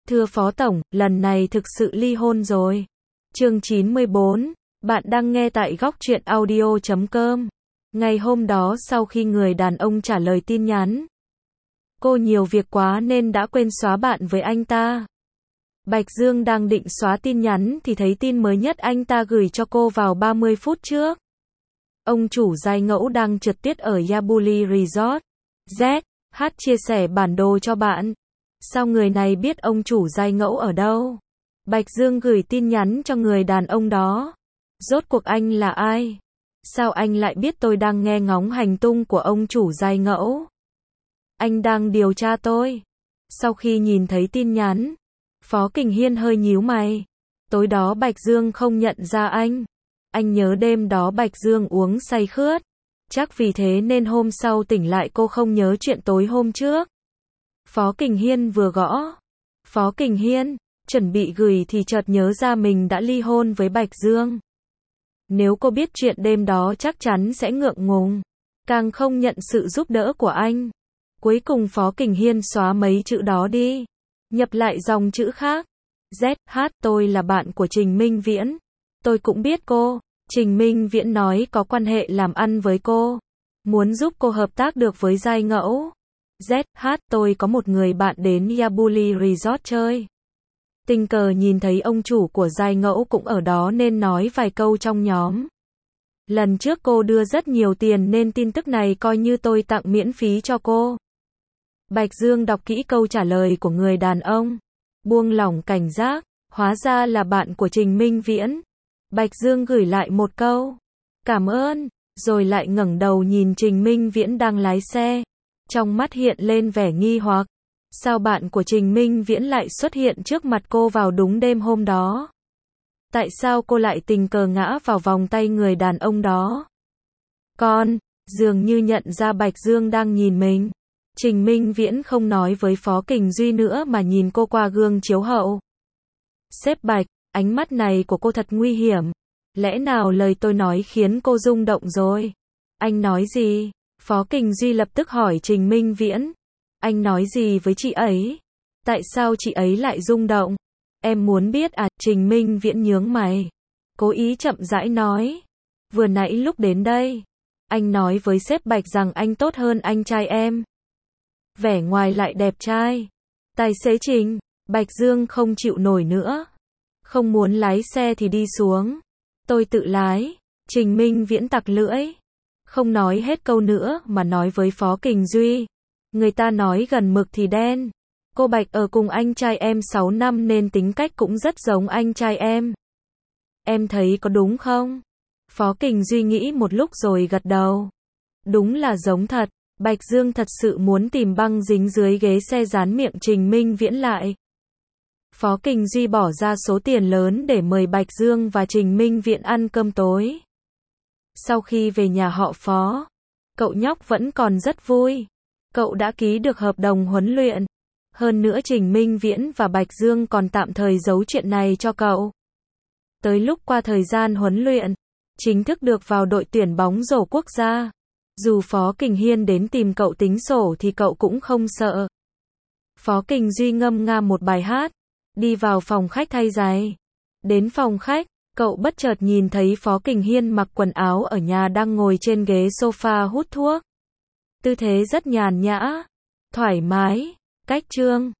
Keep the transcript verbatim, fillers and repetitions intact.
Thưa Phó Tổng, lần này thực sự ly hôn rồi. Chương chín mươi bốn, bạn đang nghe tại góc truyện audio chấm com. Ngày hôm đó sau khi người đàn ông trả lời tin nhắn, cô nhiều việc quá nên đã quên xóa bạn với anh ta. Bạch Dương đang định xóa tin nhắn thì thấy tin mới nhất anh ta gửi cho cô vào ba mươi phút trước. Ông chủ giai ngẫu đang trượt tuyết ở Yabuli Resort. Z, H chia sẻ bản đồ cho bạn. Sao người này biết ông chủ giai ngẫu ở đâu? Bạch Dương gửi tin nhắn cho người đàn ông đó. Rốt cuộc anh là ai? Sao anh lại biết tôi đang nghe ngóng hành tung của ông chủ giai ngẫu? Anh đang điều tra tôi. Sau khi nhìn thấy tin nhắn, Phó Kình Hiên hơi nhíu mày. Tối đó Bạch Dương không nhận ra anh. Anh nhớ đêm đó Bạch Dương uống say khướt. Chắc vì thế nên hôm sau tỉnh lại cô không nhớ chuyện tối hôm trước. Phó Kình Hiên vừa gõ. Phó Kình Hiên, chuẩn bị gửi thì chợt nhớ ra mình đã ly hôn với Bạch Dương. Nếu cô biết chuyện đêm đó chắc chắn sẽ ngượng ngùng. Càng không nhận sự giúp đỡ của anh. Cuối cùng Phó Kình Hiên xóa mấy chữ đó đi. Nhập lại dòng chữ khác. Z H tôi là bạn của Trình Minh Viễn. Tôi cũng biết cô. Trình Minh Viễn nói có quan hệ làm ăn với cô. Muốn giúp cô hợp tác được với giai ngẫu. Z H tôi có một người bạn đến Yabuli Resort chơi. Tình cờ nhìn thấy ông chủ của giai ngẫu cũng ở đó nên nói vài câu trong nhóm. Lần trước cô đưa rất nhiều tiền nên tin tức này coi như tôi tặng miễn phí cho cô. Bạch Dương đọc kỹ câu trả lời của người đàn ông. Buông lỏng cảnh giác, hóa ra là bạn của Trình Minh Viễn. Bạch Dương gửi lại một câu. Cảm ơn, rồi lại ngẩng đầu nhìn Trình Minh Viễn đang lái xe. Trong mắt hiện lên vẻ nghi hoặc. Sao bạn của Trình Minh Viễn lại xuất hiện trước mặt cô vào đúng đêm hôm đó? Tại sao cô lại tình cờ ngã vào vòng tay người đàn ông đó? Con, dường như nhận ra Bạch Dương đang nhìn mình. Trình Minh Viễn không nói với Phó Kình Duy nữa mà nhìn cô qua gương chiếu hậu. Sếp Bạch, ánh mắt này của cô thật nguy hiểm. Lẽ nào lời tôi nói khiến cô rung động rồi? Anh nói gì? Phó Kình Duy lập tức hỏi Trình Minh Viễn. Anh nói gì với chị ấy? Tại sao chị ấy lại rung động? Em muốn biết à? Trình Minh Viễn nhướng mày. Cố ý chậm rãi nói. Vừa nãy lúc đến đây, anh nói với sếp Bạch rằng anh tốt hơn anh trai em. Vẻ ngoài lại đẹp trai. Tài xế Trình, Bạch Dương không chịu nổi nữa. Không muốn lái xe thì đi xuống. Tôi tự lái. Trình Minh Viễn tặc lưỡi. Không nói hết câu nữa mà nói với Phó Kình Duy. Người ta nói gần mực thì đen. Cô Bạch ở cùng anh trai em sáu năm nên tính cách cũng rất giống anh trai em. Em thấy có đúng không? Phó Kình Duy nghĩ một lúc rồi gật đầu. Đúng là giống thật. Bạch Dương thật sự muốn tìm băng dính dưới ghế xe dán miệng Trình Minh Viễn lại. Phó Kình Duy bỏ ra số tiền lớn để mời Bạch Dương và Trình Minh Viễn ăn cơm tối. Sau khi về nhà họ Phó, cậu nhóc vẫn còn rất vui. Cậu đã ký được hợp đồng huấn luyện. Hơn nữa Trình Minh Viễn và Bạch Dương còn tạm thời giấu chuyện này cho cậu. Tới lúc qua thời gian huấn luyện, chính thức được vào đội tuyển bóng rổ quốc gia. Dù Phó Kình Hiên đến tìm cậu tính sổ thì cậu cũng không sợ. Phó Kình Duy ngâm nga một bài hát, đi vào phòng khách thay giày. Đến phòng khách, cậu bất chợt nhìn thấy Phó Kình Hiên mặc quần áo ở nhà đang ngồi trên ghế sofa hút thuốc. Tư thế rất nhàn nhã, thoải mái, cách chương.